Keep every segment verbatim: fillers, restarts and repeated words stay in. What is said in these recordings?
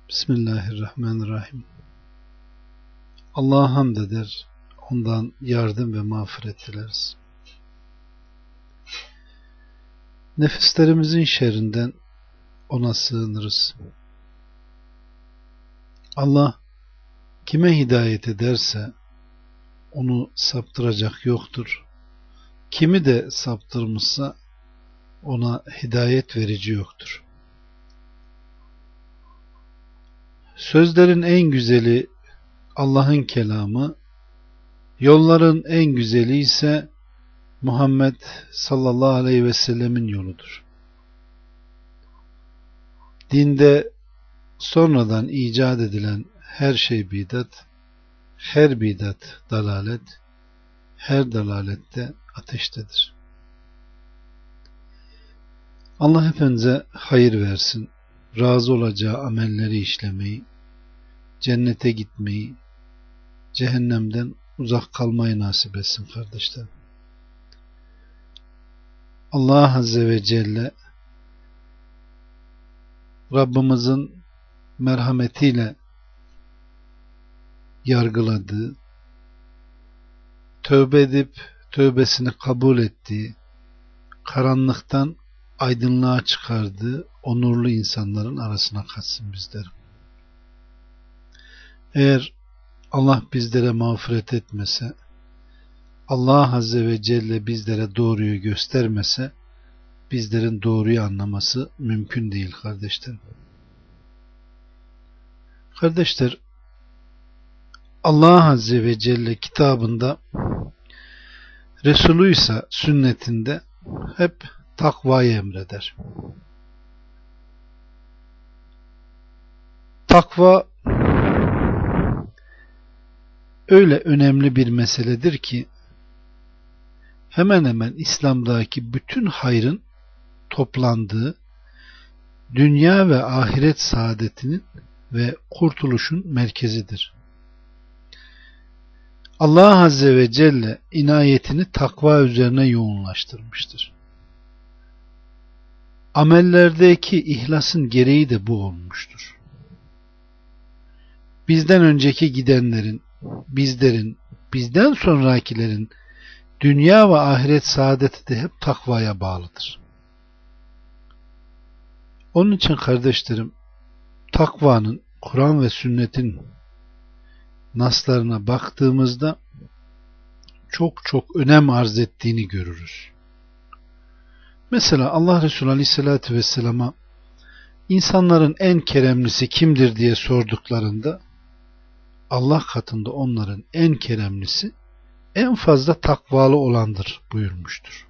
Bismillahirrahmanirrahim. Allah'a hamd eder, ondan yardım ve mağfiret dileriz. Nefislerimizin şerrinden ona sığınırız. Allah kime hidayet ederse onu saptıracak yoktur. Kimi de saptırmışsa ona hidayet verici yoktur. Sözlerin en güzeli Allah'ın kelamı, yolların en güzeli ise Muhammed sallallahu aleyhi ve sellemin yoludur. Dinde sonradan icat edilen her şey bidat, her bidat dalalet, her dalalette ateştedir. Allah hepinize hayır versin, razı olacağı amelleri işlemeyi, cennete gitmeyi, cehennemden uzak kalmayı nasip etsin kardeşlerim. Allah Azze ve Celle Rabbimizin merhametiyle yargıladığı, tövbe edip tövbesini kabul ettiği, karanlıktan aydınlığa çıkardığı onurlu insanların arasına katsın bizleri. Eğer Allah bizlere mağfiret etmese, Allah Azze ve Celle bizlere doğruyu göstermese, bizlerin doğruyu anlaması mümkün değil kardeşlerim. Kardeşler, Allah Azze ve Celle kitabında, Resulü ise sünnetinde hep takvayı emreder. Takva öyle önemli bir meseledir ki hemen hemen İslam'daki bütün hayrın toplandığı, dünya ve ahiret saadetinin ve kurtuluşun merkezidir. Allah Azze ve Celle inayetini takva üzerine yoğunlaştırmıştır. Amellerdeki ihlasın gereği de bu olmuştur. Bizden önceki gidenlerin, bizlerin, bizden sonrakilerin dünya ve ahiret saadeti de hep takvaya bağlıdır. Onun için kardeşlerim, takvanın Kur'an ve sünnetin naslarına baktığımızda çok çok önem arz ettiğini görürüz. Mesela Allah Resulü Aleyhisselatü Vesselam'a insanların en keremlisi kimdir diye sorduklarında Allah katında onların en keremlisi en fazla takvalı olandır buyurmuştur.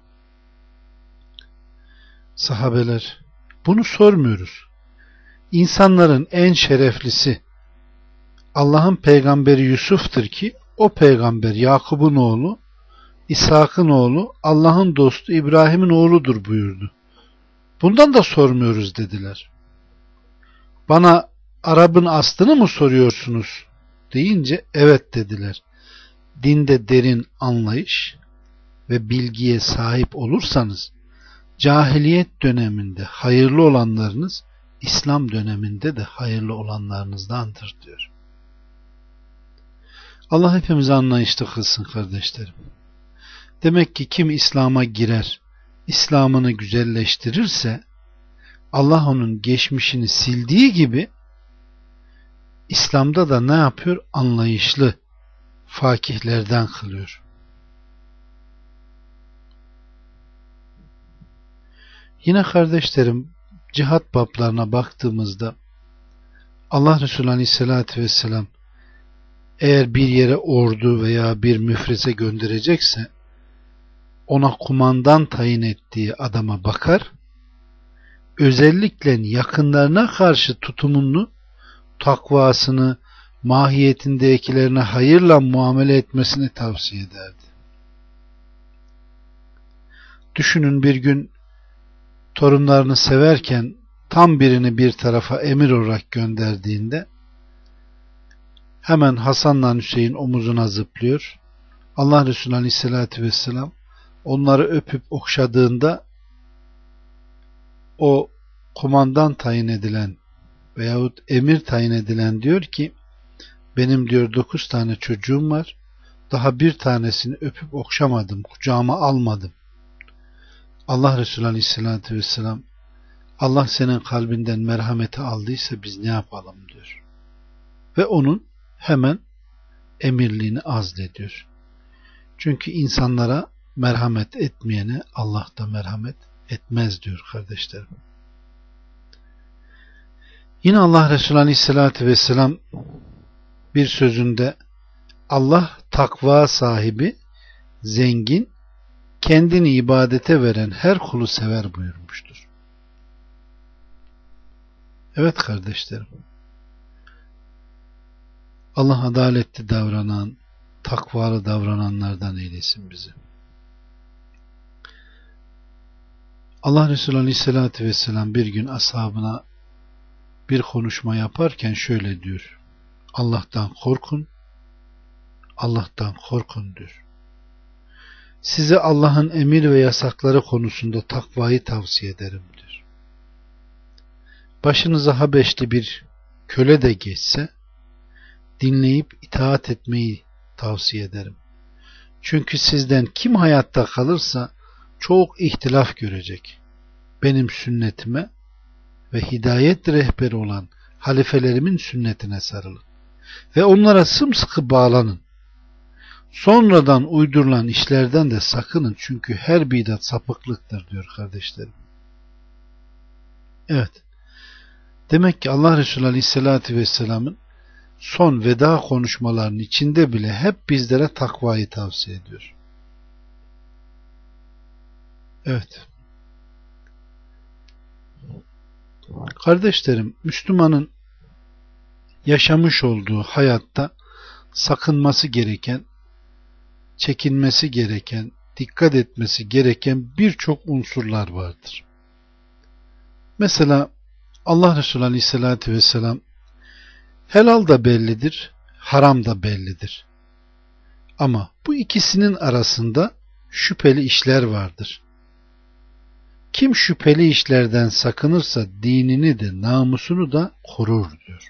Sahabeler, bunu sormuyoruz. İnsanların en şereflisi Allah'ın peygamberi Yusuf'tur ki o peygamber Yakub'un oğlu, İshak'ın oğlu, Allah'ın dostu İbrahim'in oğludur buyurdu. Bundan da sormuyoruz dediler. Bana Arap'ın aslını mı soruyorsunuz deyince evet dediler. Dinde derin anlayış ve bilgiye sahip olursanız cahiliyet döneminde hayırlı olanlarınız İslam döneminde de hayırlı olanlarınızdandır diyor. Allah hepimizi anlayışlı kılsın kardeşlerim. Demek ki kim İslam'a girer, İslam'ını güzelleştirirse Allah onun geçmişini sildiği gibi İslam'da da ne yapıyor? Anlayışlı fakihlerden kılıyor. Yine kardeşlerim, cihat bablarına baktığımızda Allah Resulü Aleyhisselatü Vesselam eğer bir yere ordu veya bir müfreze gönderecekse ona kumandan tayin ettiği adama bakar, özellikle yakınlarına karşı tutumunu, takvasını, mahiyetindekilerine hayırla muamele etmesini tavsiye ederdi. Düşünün, bir gün torunlarını severken tam birini bir tarafa emir olarak gönderdiğinde hemen Hasan'la Hüseyin omuzuna zıplıyor. Allah Resulü Aleyhisselatü Vesselam onları öpüp okşadığında o kumandan tayin edilen veyahut emir tayin edilen diyor ki benim diyor dokuz tane çocuğum var, daha bir tanesini öpüp okşamadım, kucağıma almadım. Allah Resulü Aleyhisselatü Vesselam, Allah senin kalbinden merhameti aldıysa biz ne yapalım diyor. Ve onun hemen emirliğini azlediyor. Çünkü insanlara merhamet etmeyene Allah da merhamet etmez diyor kardeşlerim. Yine Allah Resulü Aleyhisselatü Vesselam bir sözünde Allah takva sahibi, zengin, kendini ibadete veren her kulu sever buyurmuştur. Evet kardeşlerim, Allah adaletli davranan, takvalı davrananlardan eylesin bizi. Allah Resulü Aleyhisselatü Vesselam bir gün ashabına bir konuşma yaparken şöyle diyor: Allah'tan korkun, Allah'tan korkun diyor. Size Allah'ın emir ve yasakları konusunda takvayı tavsiye ederim diyor. Başınıza Habeşli bir köle de geçse dinleyip itaat etmeyi tavsiye ederim. Çünkü sizden kim hayatta kalırsa çok ihtilaf görecek. Benim sünnetime ve hidayet rehberi olan halifelerimin sünnetine sarılın ve onlara sımsıkı bağlanın. Sonradan uydurulan işlerden de sakının, çünkü her bidat sapıklıktır diyor kardeşlerim. Evet. Demek ki Allah Resulü Aleyhisselatü Vesselam'ın son veda konuşmalarının içinde bile hep bizlere takvayı tavsiye ediyor. Evet. Kardeşlerim, Müslümanın yaşamış olduğu hayatta sakınması gereken, çekinmesi gereken, dikkat etmesi gereken birçok unsurlar vardır. Mesela Allah Resulü Aleyhisselatü Vesselam helal da bellidir, haram da bellidir. Ama bu ikisinin arasında şüpheli işler vardır. Kim şüpheli işlerden sakınırsa dinini de namusunu da korur diyor.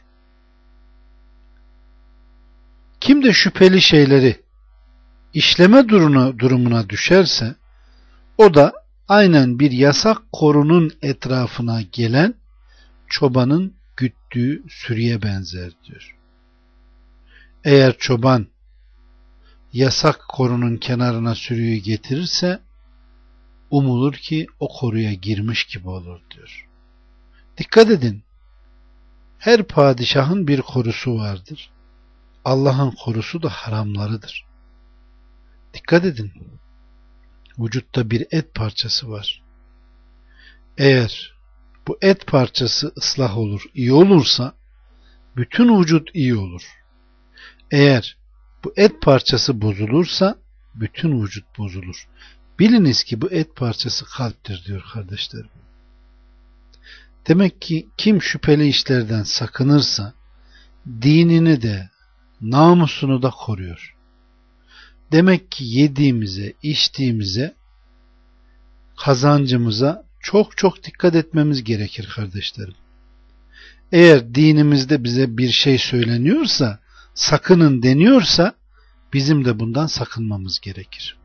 Kim de şüpheli şeyleri işleme durumuna, durumuna düşerse o da aynen bir yasak korunun etrafına gelen çobanın güttüğü sürüye benzer diyor. Eğer çoban yasak korunun kenarına sürüyü getirirse umulur ki o koruya girmiş gibi olur diyor. Dikkat edin. Her padişahın bir korusu vardır. Allah'ın korusu da haramlarıdır. Dikkat edin. Vücutta bir et parçası var. Eğer bu et parçası ıslah olur, iyi olursa bütün vücut iyi olur. Eğer bu et parçası bozulursa bütün vücut bozulur. Biliniz ki bu et parçası kalptir diyor kardeşlerim. Demek ki kim şüpheli işlerden sakınırsa dinini de namusunu da koruyor. Demek ki yediğimize, içtiğimize, kazancımıza çok çok dikkat etmemiz gerekir kardeşlerim. Eğer dinimizde bize bir şey söyleniyorsa, sakının deniyorsa bizim de bundan sakınmamız gerekir.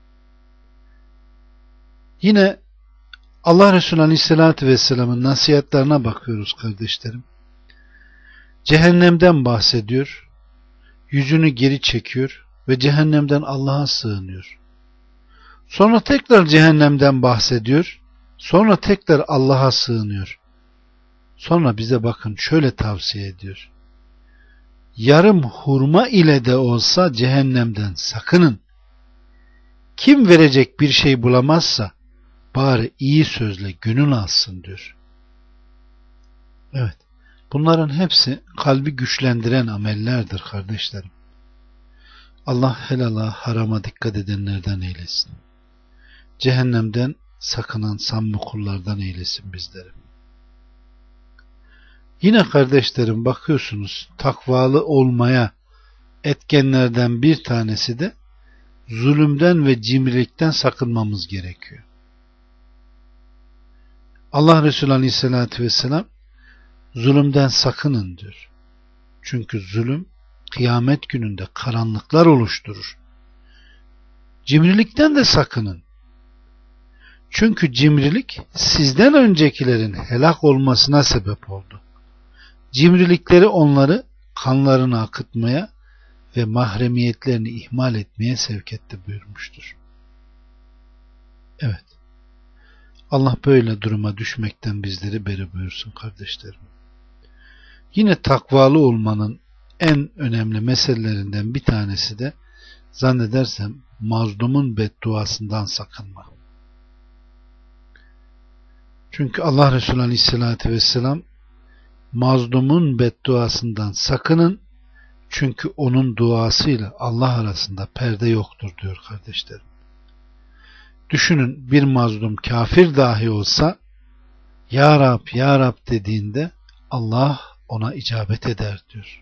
Yine Allah Resulü Aleyhisselatü Vesselam'ın nasihatlerine bakıyoruz kardeşlerim. Cehennemden bahsediyor, yüzünü geri çekiyor ve cehennemden Allah'a sığınıyor. Sonra tekrar cehennemden bahsediyor, sonra tekrar Allah'a sığınıyor. Sonra bize bakın şöyle tavsiye ediyor. Yarım hurma ile de olsa cehennemden sakının. Kim verecek bir şey bulamazsa bari iyi sözle gönül alsın diyor. Evet. Bunların hepsi kalbi güçlendiren amellerdir kardeşlerim. Allah helala, harama dikkat edenlerden eylesin. Cehennemden sakınan samimi kullardan eylesin bizleri. Yine kardeşlerim bakıyorsunuz, takvalı olmaya etkenlerden bir tanesi de zulümden ve cimrilikten sakınmamız gerekiyor. Allah Resulü Aleyhisselatü Vesselam Zulümden sakının diyor. Çünkü zulüm kıyamet gününde karanlıklar oluşturur. Cimrilikten de sakının. Çünkü cimrilik sizden öncekilerin helak olmasına sebep oldu. Cimrilikleri onları kanlarını akıtmaya ve mahremiyetlerini ihmal etmeye sevk etti buyurmuştur. Evet. Allah böyle duruma düşmekten bizleri beri buyursun kardeşlerim. Yine takvalı olmanın en önemli meselelerinden bir tanesi de zannedersem mazlumun bedduasından sakınma. Çünkü Allah Resulü Aleyhisselatü Vesselam mazlumun bedduasından sakının, çünkü onun duasıyla Allah arasında perde yoktur diyor kardeşlerim. Düşünün, bir mazlum kafir dahi olsa Ya Rab, Ya Rab dediğinde Allah ona icabet eder diyor.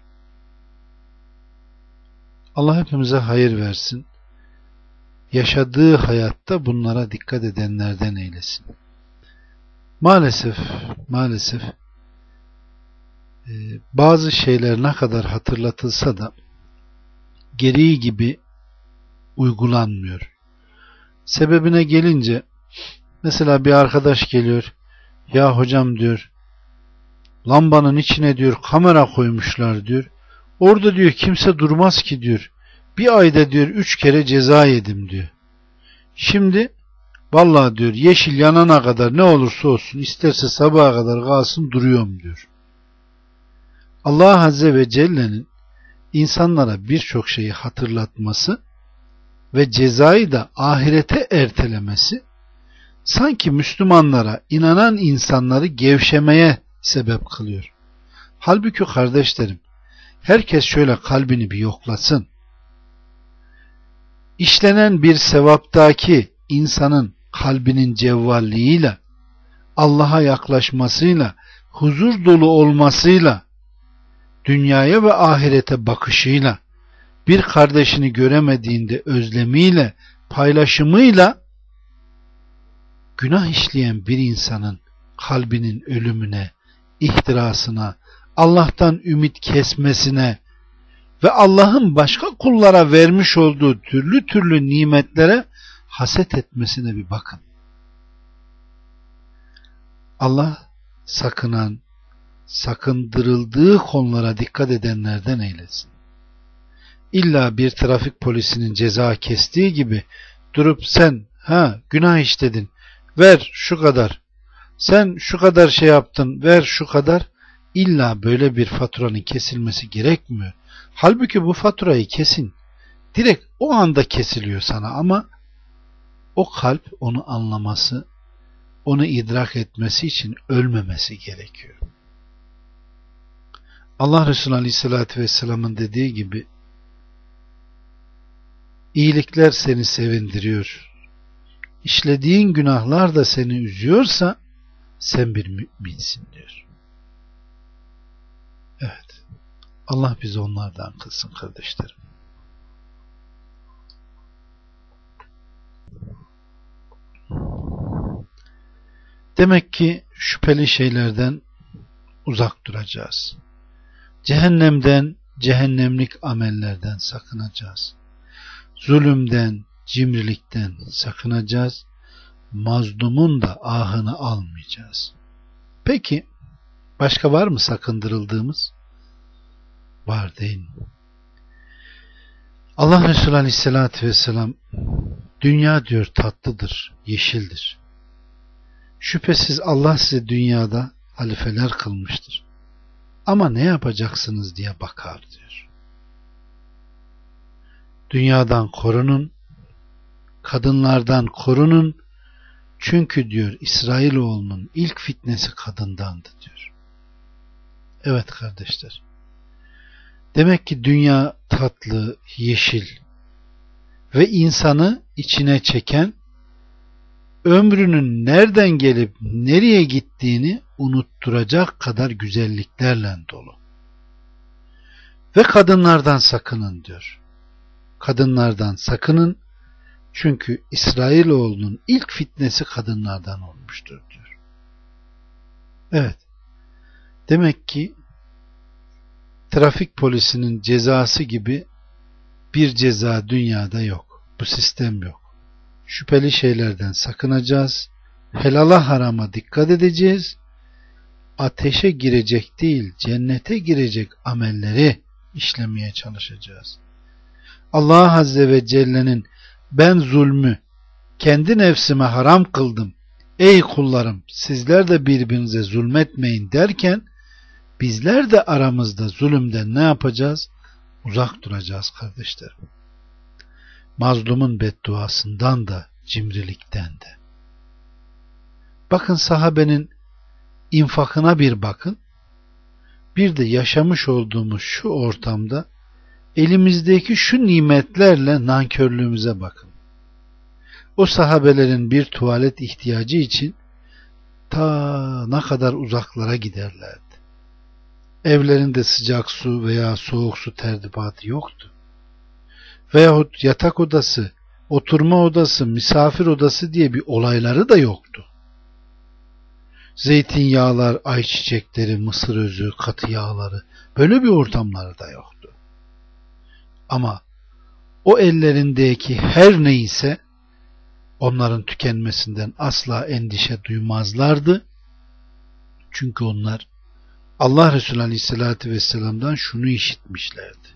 Allah hepimize hayır versin. Yaşadığı hayatta bunlara dikkat edenlerden eylesin. Maalesef, maalesef bazı şeyler ne kadar hatırlatılsa da gereği gibi uygulanmıyor. Sebebine gelince mesela bir arkadaş geliyor, ya hocam diyor, lambanın içine diyor kamera koymuşlar diyor. Orada diyor kimse durmaz ki diyor. Bir ayda diyor üç kere ceza yedim diyor. Şimdi vallahi diyor yeşil yanana kadar ne olursa olsun, isterse sabaha kadar kalsın duruyorum diyor. Allah Azze ve Celle'nin insanlara birçok şeyi hatırlatması ve cezayı da ahirete ertelemesi sanki Müslümanlara, inanan insanları gevşemeye sebep kılıyor. Halbuki kardeşlerim, herkes şöyle kalbini bir yoklasın. İşlenen bir sevaptaki insanın kalbinin cevvalliğiyle, Allah'a yaklaşmasıyla, huzur dolu olmasıyla, dünyaya ve ahirete bakışıyla, bir kardeşini göremediğinde özlemiyle, paylaşımıyla, günah işleyen bir insanın kalbinin ölümüne, ihtirasına, Allah'tan ümit kesmesine ve Allah'ın başka kullara vermiş olduğu türlü türlü nimetlere haset etmesine bir bakın. Allah sakınan, sakındırıldığı konulara dikkat edenlerden eylesin. İlla bir trafik polisinin ceza kestiği gibi durup sen ha günah işledin, ver şu kadar, sen şu kadar şey yaptın, ver şu kadar, illa böyle bir faturanın kesilmesi gerekmiyor. Halbuki bu faturayı kesin, direkt o anda kesiliyor sana, ama o kalp onu anlaması, onu idrak etmesi için ölmemesi gerekiyor. Allah Resulü Aleyhisselatü Vesselam'ın dediği gibi, iyilikler seni sevindiriyor, İşlediğin günahlar da seni üzüyorsa sen bir müminsin diyor. Evet. Allah bizi onlardan kılsın kardeşlerim. Demek ki şüpheli şeylerden uzak duracağız. Cehennemden, cehennemlik amellerden sakınacağız. Zulümden, cimrilikten sakınacağız. Mazlumun da ahını almayacağız. Peki başka var mı sakındırıldığımız? Var değil mi? Allah Resulü Aleyhisselatü Vesselam, dünya diyor tatlıdır, yeşildir. Şüphesiz Allah size dünyada halifeler kılmıştır. Ama ne yapacaksınız diye bakar diyor. Dünyadan korunun, kadınlardan korunun, çünkü diyor İsrailoğlunun ilk fitnesi kadındandı diyor. Evet kardeşler. Demek ki dünya tatlı, yeşil ve insanı içine çeken, ömrünün nereden gelip nereye gittiğini unutturacak kadar güzelliklerle dolu. Ve kadınlardan sakının diyor. Kadınlardan sakının, çünkü İsrailoğlunun ilk fitnesi kadınlardan olmuştur diyor. Evet. Demek ki trafik polisinin cezası gibi bir ceza dünyada yok. Bu sistem yok. Şüpheli şeylerden sakınacağız. Helala harama dikkat edeceğiz. Ateşe girecek değil, cennete girecek amelleri işlemeye çalışacağız. Allah Azze ve Celle'nin ben zulmü kendi nefsime haram kıldım. Ey kullarım, sizler de birbirinize zulmetmeyin derken bizler de aramızda zulümden ne yapacağız? Uzak duracağız kardeşlerim. Mazlumun bedduasından da cimrilikten de. Bakın sahabenin infakına bir bakın. Bir de yaşamış olduğumuz şu ortamda elimizdeki şu nimetlerle nankörlüğümüze bakın. O sahabelerin bir tuvalet ihtiyacı için ta ne kadar uzaklara giderlerdi. Evlerinde sıcak su veya soğuk su tertibatı yoktu. Veyahut yatak odası, oturma odası, misafir odası diye bir olayları da yoktu. Zeytinyağlar, ayçiçekleri, mısır özü, katı yağları, böyle bir ortamları da yoktu. Ama o ellerindeki her neyse onların tükenmesinden asla endişe duymazlardı. Çünkü onlar Allah Resulü Aleyhisselatü Vesselam'dan şunu işitmişlerdi.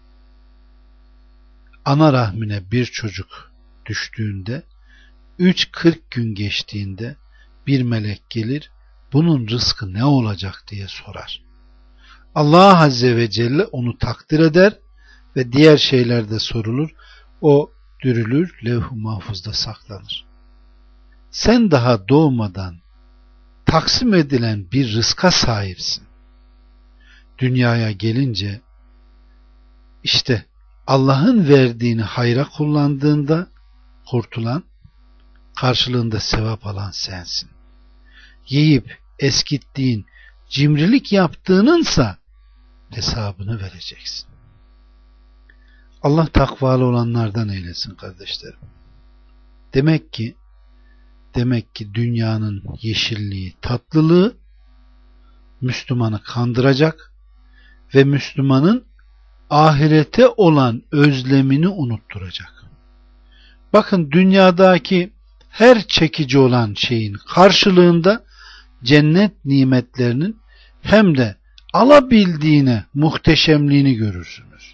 Ana rahmine bir çocuk düştüğünde, üç kırk gün geçtiğinde bir melek gelir, bunun rızkı ne olacak diye sorar. Allah Azze ve Celle onu takdir eder ve diğer şeylerde sorulur. O dürülür, levh-i mahfuzda saklanır. Sen daha doğmadan taksim edilen bir rızka sahipsin. Dünyaya gelince işte Allah'ın verdiğini hayra kullandığında kurtulan, karşılığında sevap alan sensin. Yiyip eskittiğin, cimrilik yaptığınınsa hesabını vereceksin. Allah takvalı olanlardan eylesin kardeşlerim. Demek ki demek ki dünyanın yeşilliği, tatlılığı Müslümanı kandıracak ve Müslümanın ahirete olan özlemini unutturacak. Bakın dünyadaki her çekici olan şeyin karşılığında cennet nimetlerinin hem de alabildiğine muhteşemliğini görürsünüz.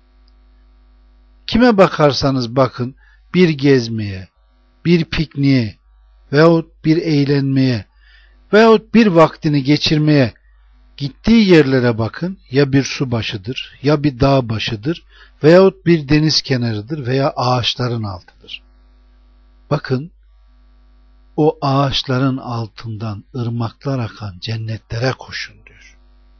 Kime bakarsanız bakın bir gezmeye, bir pikniğe veyahut bir eğlenmeye veyahut bir vaktini geçirmeye gittiği yerlere bakın, ya bir su başıdır, ya bir dağ başıdır veyahut bir deniz kenarıdır veya ağaçların altıdır. Bakın o ağaçların altından ırmaklar akan cennetlere koşun diyor.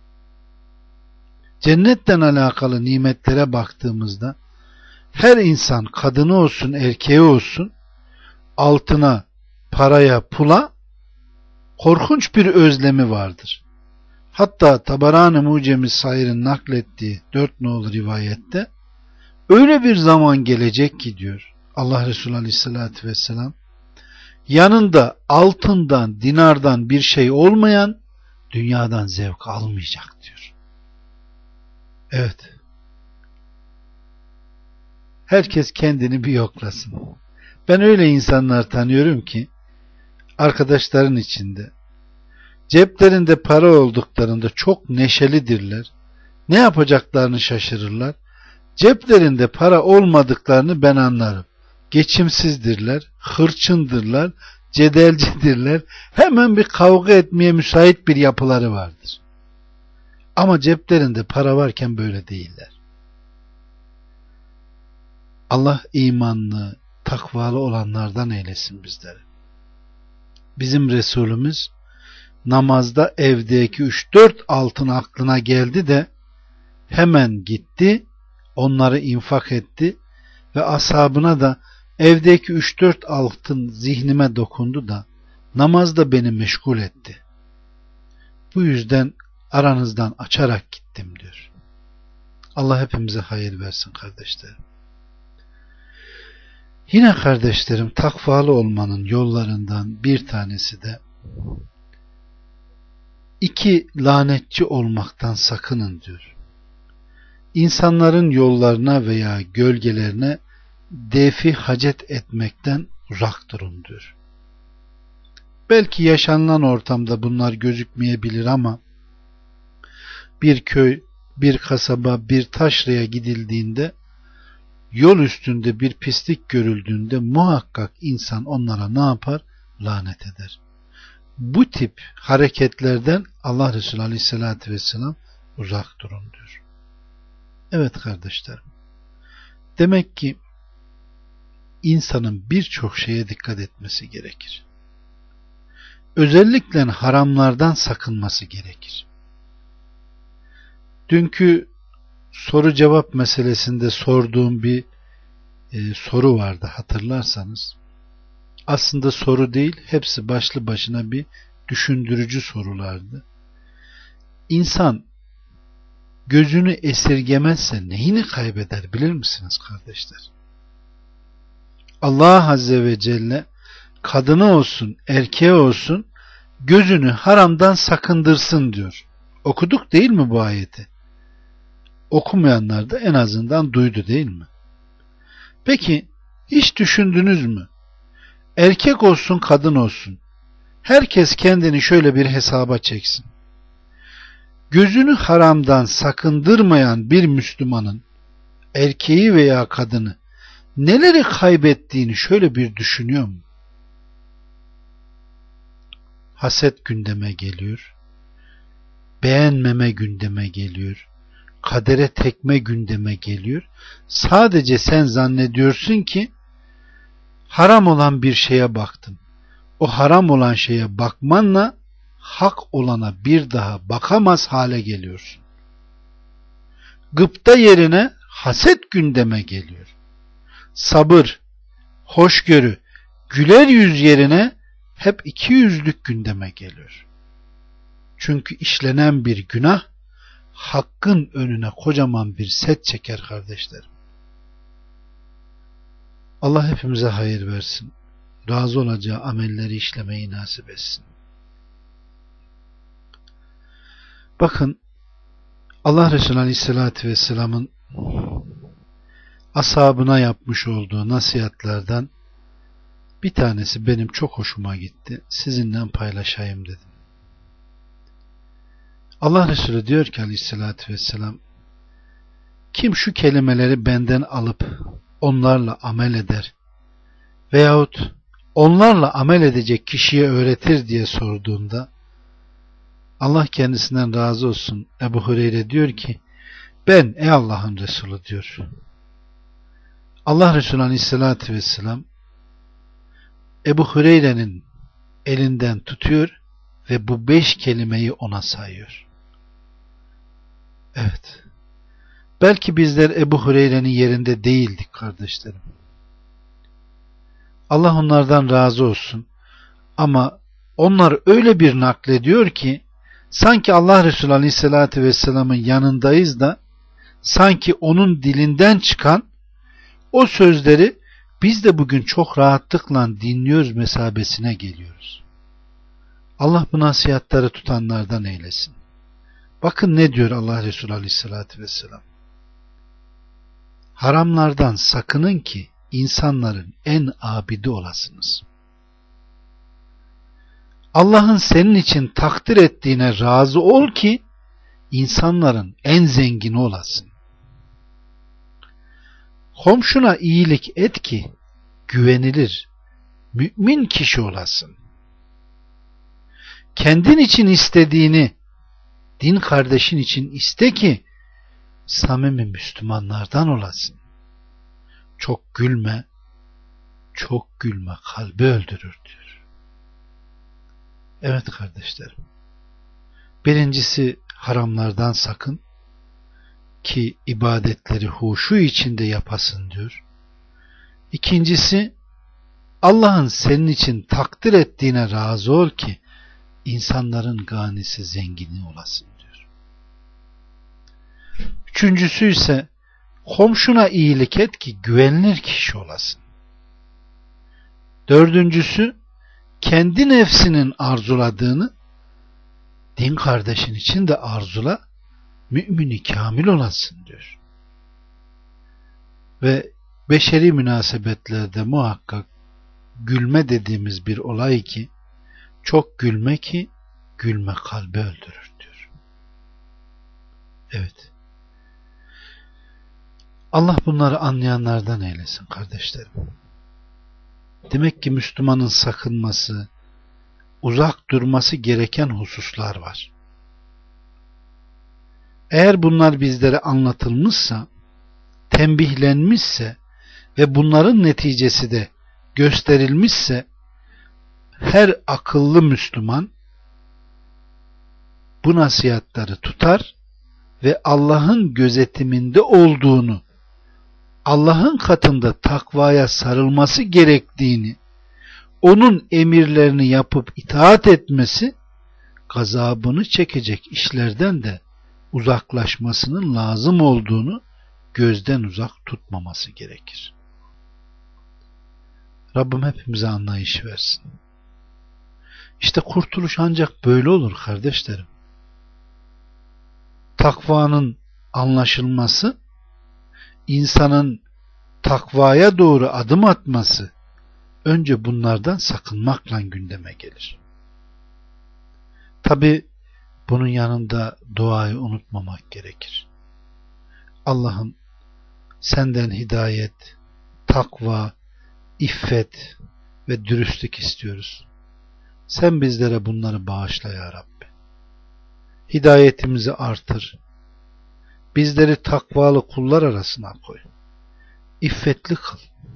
Cennetten alakalı nimetlere baktığımızda her insan, kadını olsun erkeği olsun, altına, paraya, pula korkunç bir özlemi vardır. Hatta Tabarani Mucem-i Sair'in naklettiği dört nolu rivayette öyle bir zaman gelecek ki diyor Allah Resulü Aleyhisselatü Vesselam, yanında altından, dinardan bir şey olmayan dünyadan zevk almayacak diyor. Evet. Herkes kendini bir yoklasın. Ben öyle insanlar tanıyorum ki arkadaşların içinde ceplerinde para olduklarında çok neşelidirler. Ne yapacaklarını şaşırırlar. Ceplerinde para olmadıklarını ben anlarım. Geçimsizdirler, hırçındırlar, cedelcidirler. Hemen bir kavga etmeye müsait bir yapıları vardır. Ama ceplerinde para varken böyle değiller. Allah imanlı, takvalı olanlardan eylesin bizleri. Bizim Resulümüz namazda evdeki üç dört altın aklına geldi de hemen gitti, onları infak etti ve ashabına da evdeki üç dört altın zihnime dokundu da namazda beni meşgul etti. Bu yüzden aranızdan açarak gittim diyor. Allah hepimize hayır versin kardeşlerim. Yine kardeşlerim, takvalı olmanın yollarından bir tanesi de İki, lanetçi olmaktan sakının diyor. İnsanların yollarına veya gölgelerine defi hacet etmekten uzak durun diyor. Belki yaşanılan ortamda bunlar gözükmeyebilir ama bir köy, bir kasaba, bir taşraya gidildiğinde, yol üstünde bir pislik görüldüğünde muhakkak insan onlara ne yapar? Lanet eder. Bu tip hareketlerden Allah Resulü Aleyhisselatü Vesselam uzak durun diyor. Evet kardeşlerim. Demek ki insanın birçok şeye dikkat etmesi gerekir. Özellikle haramlardan sakınması gerekir. Dünkü soru cevap meselesinde sorduğum bir e, soru vardı hatırlarsanız. Aslında soru değil, hepsi başlı başına bir düşündürücü sorulardı. İnsan gözünü esirgemezse neyini kaybeder bilir misiniz kardeşler? Allah Azze ve Celle kadını olsun, erkeği olsun gözünü haramdan sakındırsın diyor. Okuduk değil mi bu ayeti? Okumayanlar da en azından duydu değil mi? Peki hiç düşündünüz mü? Erkek olsun, kadın olsun. Herkes kendini şöyle bir hesaba çeksin. Gözünü haramdan sakındırmayan bir Müslümanın erkeği veya kadını neleri kaybettiğini şöyle bir düşünüyor mu? Haset gündeme geliyor. Beğenmeme gündeme geliyor. Kadere tekme gündeme geliyor. Sadece sen zannediyorsun ki haram olan bir şeye baktın. O haram olan şeye bakmanla hak olana bir daha bakamaz hale geliyorsun. Gıpta yerine haset gündeme geliyor. Sabır, hoşgörü, güler yüz yerine hep iki yüzlük gündeme geliyor. Çünkü işlenen bir günah hakkın önüne kocaman bir set çeker kardeşlerim. Allah hepimize hayır versin. Razı olacağı amelleri işlemeyi nasip etsin. Bakın Allah Resulü Aleyhisselatü Vesselam'ın ashabına yapmış olduğu nasihatlerden bir tanesi benim çok hoşuma gitti. Sizinle paylaşayım dedim. Allah Resulü diyor ki Aleyhisselatü Vesselam, kim şu kelimeleri benden alıp onlarla amel eder veyahut onlarla amel edecek kişiye öğretir diye sorduğunda, Allah kendisinden razı olsun, Ebu Hureyre diyor ki, ben ey Allah'ın Resulü diyor. Allah Resulü Aleyhisselatü Vesselam Ebu Hureyre'nin elinden tutuyor ve bu beş kelimeyi ona sayıyor. Evet. Belki bizler Ebu Hureyre'nin yerinde değildik kardeşlerim. Allah onlardan razı olsun. Ama onlar öyle bir naklediyor ki sanki Allah Resulü Aleyhisselatü Vesselam'ın yanındayız da sanki onun dilinden çıkan o sözleri biz de bugün çok rahatlıkla dinliyoruz mesabesine geliyoruz. Allah bu nasihatları tutanlardan eylesin. Bakın ne diyor Allah Resulü Aleyhisselatü Vesselam. Haramlardan sakının ki insanların en abidi olasınız. Allah'ın senin için takdir ettiğine razı ol ki insanların en zengini olasın. Komşuna iyilik et ki güvenilir, mümin kişi olasın. Kendin için istediğini din kardeşin için iste ki samimi Müslümanlardan olasın. Çok gülme, çok gülme kalbi öldürür diyor. Evet kardeşlerim. Birincisi haramlardan sakın ki ibadetleri huşu içinde yapasın diyor. İkincisi Allah'ın senin için takdir ettiğine razı ol ki insanların ganisi zengini olasın diyor. Üçüncüsü ise komşuna iyilik et ki güvenilir kişi olasın. Dördüncüsü kendi nefsinin arzuladığını din kardeşin için de arzula, mümini kamil olasın diyor. Ve beşeri münasebetlerde muhakkak gülme dediğimiz bir olay ki, çok gülme ki gülme kalbi öldürür diyor. Evet. Allah bunları anlayanlardan eylesin kardeşlerim. Demek ki Müslümanın sakınması, uzak durması gereken hususlar var. Eğer bunlar bizlere anlatılmışsa, tembihlenmişse ve bunların neticesi de gösterilmişse, her akıllı Müslüman bu nasihatları tutar ve Allah'ın gözetiminde olduğunu, Allah'ın katında takvaya sarılması gerektiğini, onun emirlerini yapıp itaat etmesi, gazabını çekecek işlerden de uzaklaşmasının lazım olduğunu gözden uzak tutmaması gerekir. Rabbim hepimize anlayış versin. İşte kurtuluş ancak böyle olur kardeşlerim. Takvanın anlaşılması, insanın takvaya doğru adım atması, önce bunlardan sakınmakla gündeme gelir. Tabi bunun yanında duayı unutmamak gerekir. Allah'ım senden hidayet, takva, iffet ve dürüstlük istiyoruz. Sen bizlere bunları bağışla ya Rabbi. Hidayetimizi artır. Bizleri takvalı kullar arasına koy. İffetli kıl.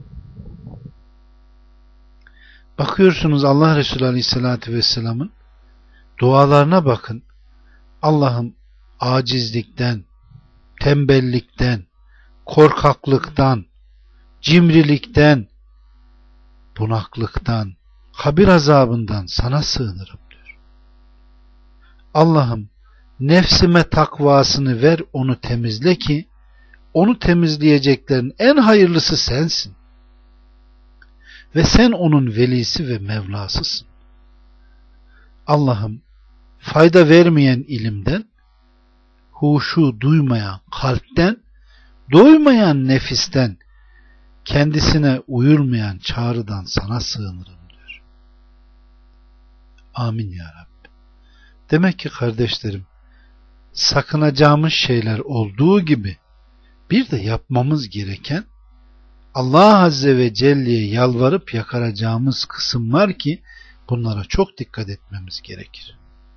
Bakıyorsunuz Allah Resulü Aleyhisselatü Vesselam'ın dualarına bakın. Allah'ım acizlikten, tembellikten, korkaklıktan, cimrilikten, bunaklıktan, kabir azabından sana sığınırım diyor. Allah'ım nefsime takvasını ver, onu temizle ki onu temizleyeceklerin en hayırlısı sensin. Ve sen onun velisi ve Mevlasısın. Allah'ım fayda vermeyen ilimden, huşu duymayan kalpten, doymayan nefisten, kendisine uyulmayan çağrıdan sana sığınırım diyor. Amin ya Rabbi. Demek ki kardeşlerim, sakınacağımız şeyler olduğu gibi bir de yapmamız gereken, Allah Azze ve Celle'ye yalvarıp yakaracağımız kısım var ki bunlara çok dikkat etmemiz gerekir.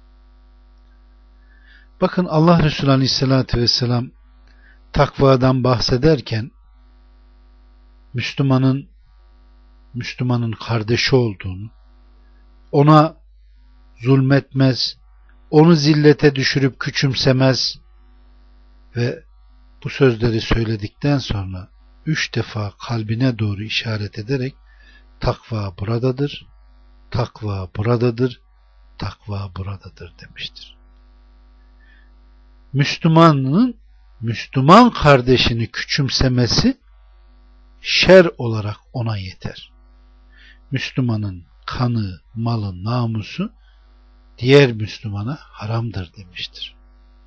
Bakın Allah Resulü Aleyhisselatü Vesselam takvadan bahsederken Müslümanın Müslümanın kardeşi olduğunu, ona zulmetmez, onu zillete düşürüp küçümsemez ve bu sözleri söyledikten sonra üç defa kalbine doğru işaret ederek takva buradadır, takva buradadır, takva buradadır demiştir. Müslümanın Müslüman kardeşini küçümsemesi şer olarak ona yeter. Müslümanın kanı, malı, namusu diğer Müslümana haramdır demiştir.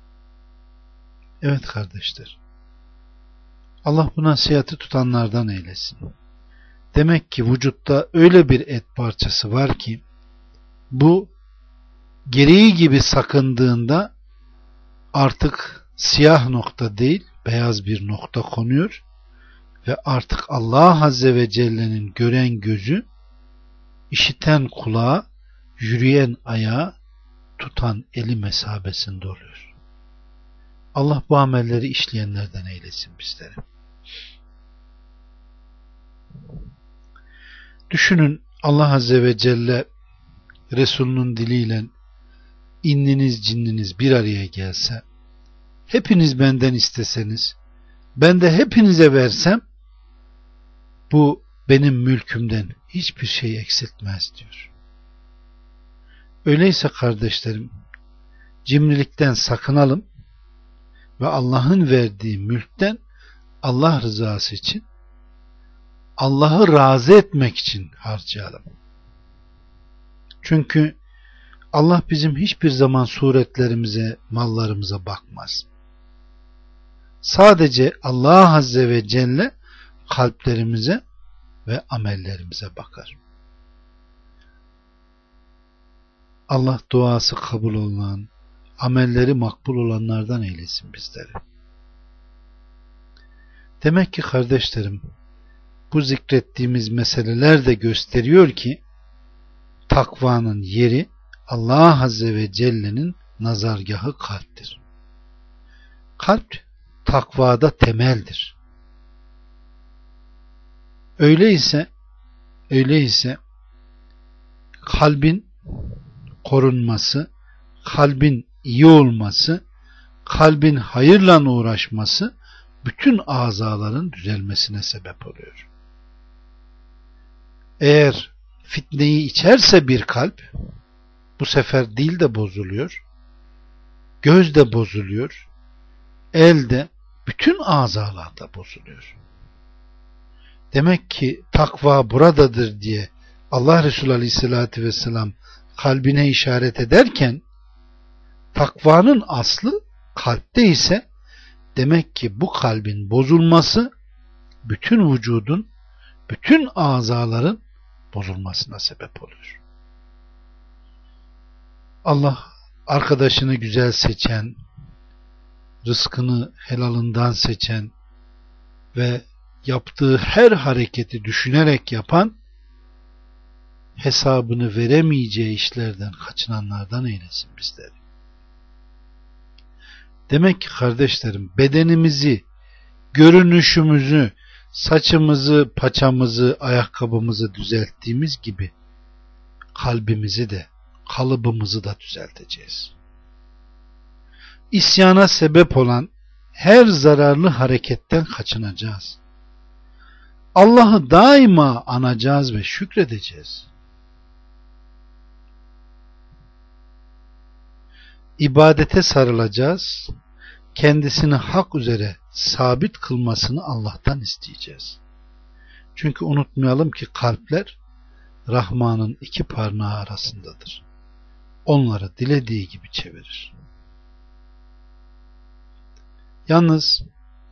Evet kardeşler. Allah bu nasihatı tutanlardan eylesin. Demek ki vücutta öyle bir et parçası var ki bu gereği gibi sakındığında artık siyah nokta değil beyaz bir nokta konuyor ve artık Allah Azze ve Celle'nin gören gözü, işiten kulağı, yürüyen ayağı, tutan eli mesabesinde oluyor. Allah bu amelleri işleyenlerden eylesin bizleri. Düşünün, Allah Azze ve Celle Resulünün diliyle inniniz cinniniz bir araya gelse, hepiniz benden isteseniz, ben de hepinize versem, bu benim mülkümden hiçbir şey eksiltmez diyor. Öyleyse kardeşlerim, cimrilikten sakınalım ve Allah'ın verdiği mülkten Allah rızası için, Allah'ı razı etmek için harcayalım. Çünkü Allah bizim hiçbir zaman suretlerimize, mallarımıza bakmaz. Sadece Allah Azze ve Celle kalplerimize ve amellerimize bakar. Allah duası kabul olan, amelleri makbul olanlardan eylesin bizleri. Demek ki kardeşlerim, bu zikrettiğimiz meseleler de gösteriyor ki takvanın yeri Allah Azze ve Celle'nin nazargahı kalptir. Kalp takvada temeldir. Öyleyse öyleyse kalbin korunması, kalbin iyi olması, kalbin hayırla uğraşması bütün azaların düzelmesine sebep oluyor. Eğer fitneyi içerse bir kalp, bu sefer dil de bozuluyor, göz de bozuluyor, el de, bütün azalar da bozuluyor. Demek ki takva buradadır diye Allah Resulü Aleyhisselatü Vesselam kalbine işaret ederken, takvanın aslı kalpte ise demek ki bu kalbin bozulması bütün vücudun, bütün azaların bozulmasına sebep olur. Allah arkadaşını güzel seçen, rızkını helalından seçen ve yaptığı her hareketi düşünerek yapan, hesabını veremeyeceği işlerden kaçınanlardan eylesin bizleri. Demek ki kardeşlerim, bedenimizi, görünüşümüzü, saçımızı, paçamızı, ayakkabımızı düzelttiğimiz gibi kalbimizi de, kalıbımızı da düzelteceğiz. İsyana sebep olan her zararlı hareketten kaçınacağız. Allah'ı daima anacağız ve şükredeceğiz. İbadete sarılacağız. Kendisini hak üzere sabit kılmasını Allah'tan isteyeceğiz. Çünkü unutmayalım ki kalpler Rahman'ın iki parmağı arasındadır. Onları dilediği gibi çevirir. Yalnız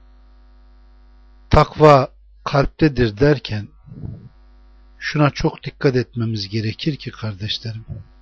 takva kalptedir derken şuna çok dikkat etmemiz gerekir ki kardeşlerim,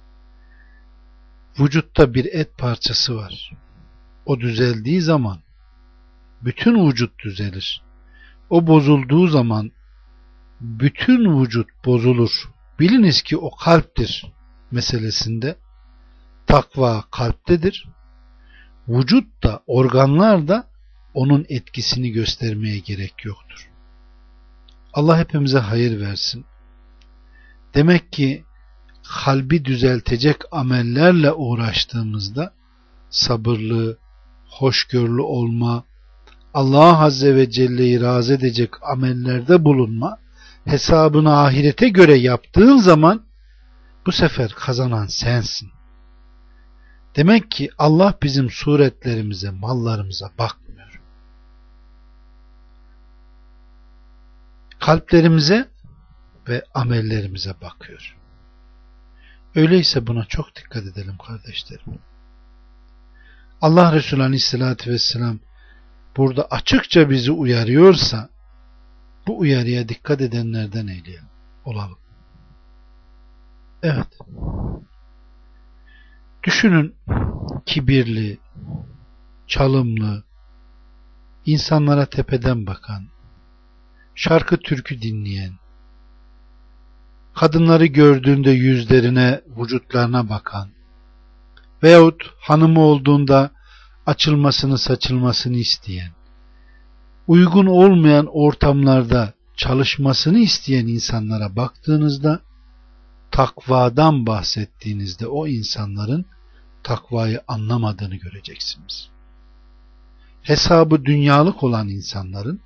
vücutta bir et parçası var. O düzeldiği zaman bütün vücut düzelir. O bozulduğu zaman bütün vücut bozulur. Biliniz ki o kalptir meselesinde takva kalptedir. Vücut da, organlar da onun etkisini göstermeye gerek yoktur. Allah hepimize hayır versin. Demek ki kalbi düzeltecek amellerle uğraştığımızda sabırlı, hoşgörülü olma, Allah Azze ve Celle'yi razı edecek amellerde bulunma, hesabını ahirete göre yaptığın zaman bu sefer kazanan sensin. Demek ki Allah bizim suretlerimize, mallarımıza bakmıyor. Kalplerimize ve amellerimize bakıyor. Öyleyse buna çok dikkat edelim kardeşlerim. Allah Resulü Aleyhisselatü Vesselam burada açıkça bizi uyarıyorsa bu uyarıya dikkat edenlerden eyleyelim, olalım. Evet. Düşünün, kibirli, çalımlı, insanlara tepeden bakan, şarkı türkü dinleyen, kadınları gördüğünde yüzlerine, vücutlarına bakan veyahut hanımı olduğunda açılmasını, saçılmasını isteyen, uygun olmayan ortamlarda çalışmasını isteyen insanlara baktığınızda, takvadan bahsettiğinizde o insanların takvayı anlamadığını göreceksiniz. Hesabı dünyalık olan insanların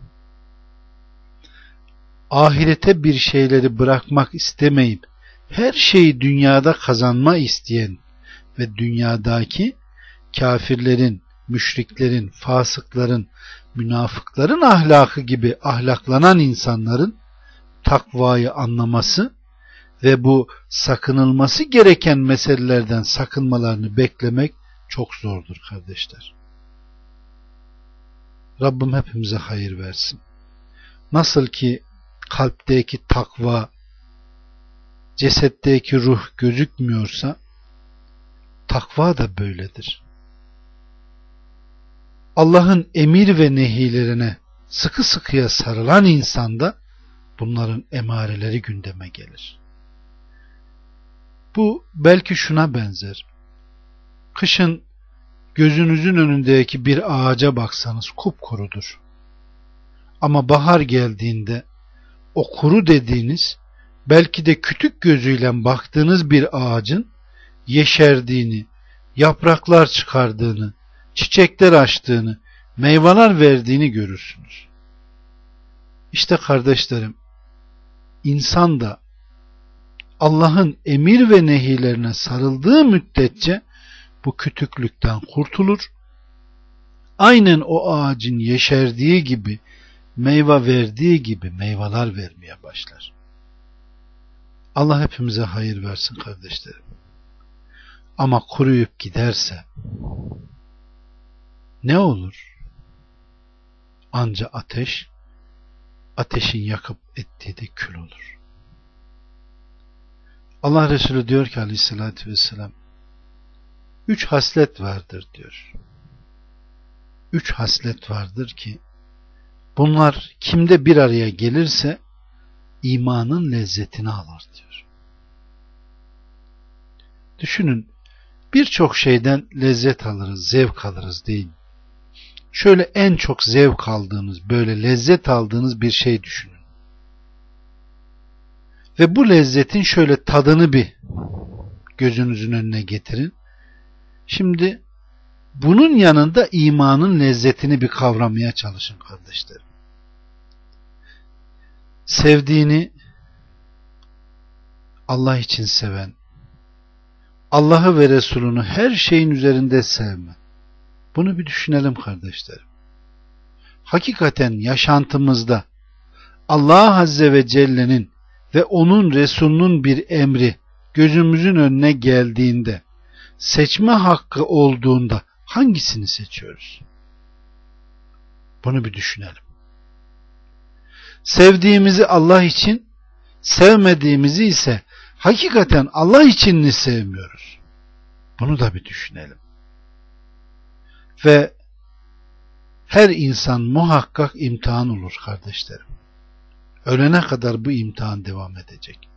ahirete bir şeyleri bırakmak istemeyip her şeyi dünyada kazanma isteyen ve dünyadaki kafirlerin, müşriklerin, fasıkların, münafıkların ahlakı gibi ahlaklanan insanların takvayı anlaması ve bu sakınılması gereken meselelerden sakınmalarını beklemek çok zordur kardeşler. Rabbim hepimize hayır versin. Nasıl ki kalpteki takva, cesetteki ruh gözükmüyorsa, takva da böyledir. Allah'ın emir ve nehilerine sıkı sıkıya sarılan insanda bunların emareleri gündeme gelir. Bu belki şuna benzer. Kışın gözünüzün önündeki bir ağaca baksanız kupkurudur. Ama bahar geldiğinde o kuru dediğiniz, belki de kütük gözüyle baktığınız bir ağacın yeşerdiğini, yapraklar çıkardığını, çiçekler açtığını, meyveler verdiğini görürsünüz. İşte kardeşlerim, insan da Allah'ın emir ve nehilerine sarıldığı müddetçe bu kütüklükten kurtulur. Aynen o ağacın yeşerdiği gibi, meyve verdiği gibi meyveler vermeye başlar. Allah hepimize hayır versin kardeşlerim. Ama kuruyup giderse ne olur? Anca ateş, ateşin yakıp ettiği de kül olur. Allah Resulü diyor ki aleyhissalatü vesselam, üç haslet vardır diyor. Üç haslet vardır ki bunlar kimde bir araya gelirse imanın lezzetini alır diyor. Düşünün, birçok şeyden lezzet alırız, zevk alırız değil mi? Şöyle en çok zevk aldığınız, böyle lezzet aldığınız bir şey düşünün. Ve bu lezzetin şöyle tadını bir gözünüzün önüne getirin. Şimdi bunun yanında imanın lezzetini bir kavramaya çalışın kardeşlerim. Sevdiğini Allah için seven, Allah'ı ve Resulünü her şeyin üzerinde sevme. Bunu bir düşünelim kardeşlerim. Hakikaten yaşantımızda Allah Azze ve Celle'nin ve onun Resulünün bir emri gözümüzün önüne geldiğinde, seçme hakkı olduğunda hangisini seçiyoruz? Bunu bir düşünelim. Sevdiğimizi Allah için, sevmediğimizi ise hakikaten Allah için mi sevmiyoruz? Bunu da bir düşünelim. Ve her insan muhakkak imtihan olur kardeşlerim. Ölene kadar bu imtihan devam edecek.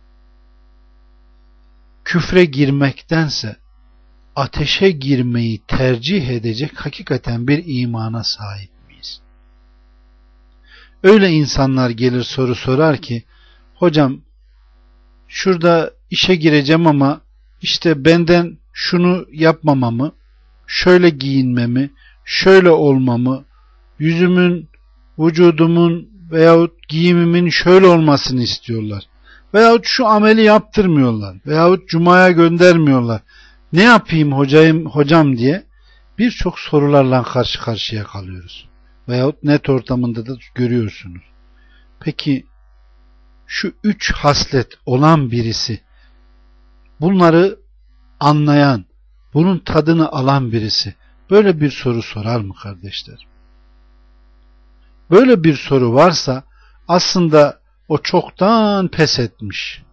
Küfre girmektense ateşe girmeyi tercih edecek hakikaten bir imana sahip miyiz? Öyle insanlar gelir soru sorar ki, hocam şurada işe gireceğim ama işte benden şunu yapmamamı, şöyle giyinmemi, şöyle olmamı, yüzümün, vücudumun veyahut giyimimin şöyle olmasını istiyorlar. Veyahut şu ameli yaptırmıyorlar. Veyahut cumaya göndermiyorlar. Ne yapayım hocayım, hocam diye birçok sorularla karşı karşıya kalıyoruz. Veyahut net ortamında da görüyorsunuz. Peki şu üç haslet olan birisi, bunları anlayan, bunun tadını alan birisi böyle bir soru sorar mı kardeşler? Böyle bir soru varsa aslında o çoktan pes etmiş.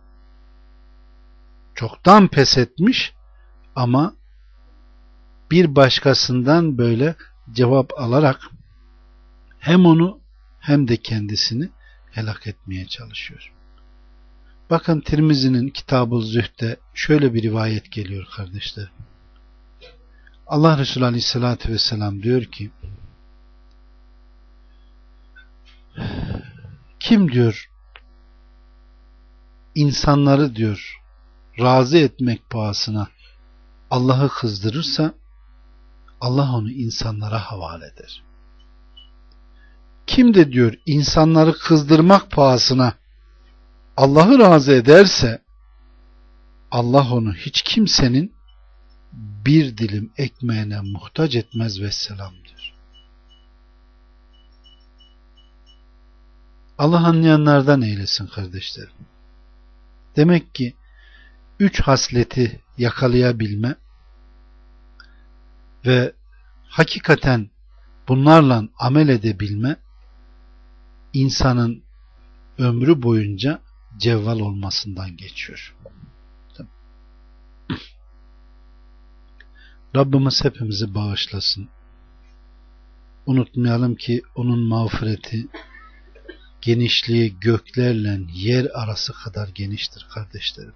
Çoktan pes etmiş ama bir başkasından böyle cevap alarak hem onu hem de kendisini helak etmeye çalışıyor. Bakın Tirmizi'nin Kitab-ı Zühd'de şöyle bir rivayet geliyor kardeşlerim. Allah Resulü Aleyhisselatü Vesselam diyor ki, kim diyor insanları diyor razı etmek pahasına Allah'ı kızdırırsa Allah onu insanlara havale eder. Kim de diyor insanları kızdırmak pahasına Allah'ı razı ederse Allah onu hiç kimsenin bir dilim ekmeğine muhtaç etmez vesselam diyor. Allah anlayanlardan eylesin kardeşlerim. Demek ki üç hasleti yakalayabilme ve hakikaten bunlarla amel edebilme insanın ömrü boyunca cevval olmasından geçiyor. Rabbimiz hepimizi bağışlasın. Unutmayalım ki onun mağfireti genişliği göklerle yer arası kadar geniştir kardeşlerim.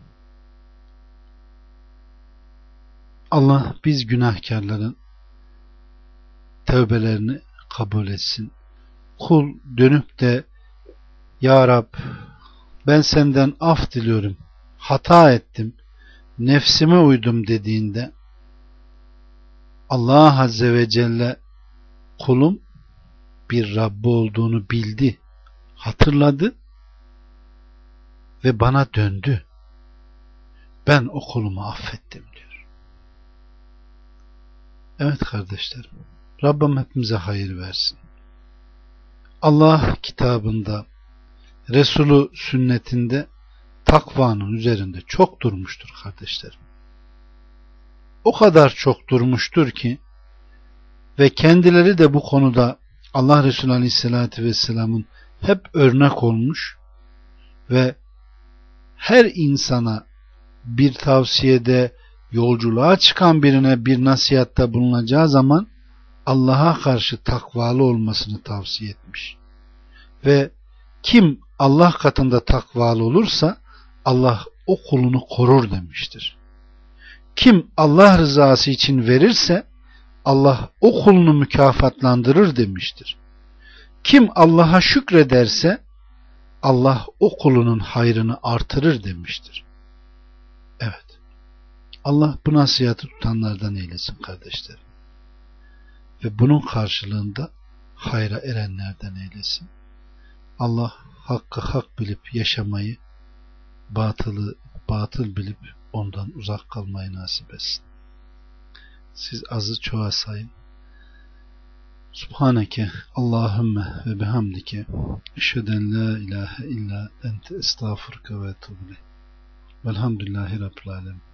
Allah biz günahkarların tövbelerini kabul etsin. Kul dönüp de Ya Rab ben senden af diliyorum, hata ettim, nefsime uydum dediğinde Allah Azze ve Celle kulum bir Rabbi olduğunu bildi, hatırladı ve bana döndü. Ben o kulumu affettim diyor. Evet kardeşlerim, Rabbim hepimize hayır versin. Allah kitabında, Resulü sünnetinde takvanın üzerinde çok durmuştur kardeşlerim. O kadar çok durmuştur ki ve kendileri de bu konuda Allah Resulü Aleyhisselatü Vesselam'ın hep örnek olmuş ve her insana bir tavsiyede, yolculuğa çıkan birine bir nasihatta bulunacağı zaman Allah'a karşı takvalı olmasını tavsiye etmiş. Ve kim Allah katında takvalı olursa Allah o kulunu korur demiştir. Kim Allah rızası için verirse Allah o kulunu mükafatlandırır demiştir. Kim Allah'a şükrederse Allah o kulunun hayrını artırır demiştir. Evet. Allah bu nasihatı tutanlardan eylesin kardeşlerim. Ve bunun karşılığında hayra erenlerden eylesin. Allah hakkı hak bilip yaşamayı, batılı batıl bilip ondan uzak kalmayı nasip etsin. Siz azı çoğa sayın. Subhaneke Allahümme ve bihamdike eşheden la ilahe illa ente estağfurke ve etûbü ileyk. Velhamdülillahi Rabbil alemin.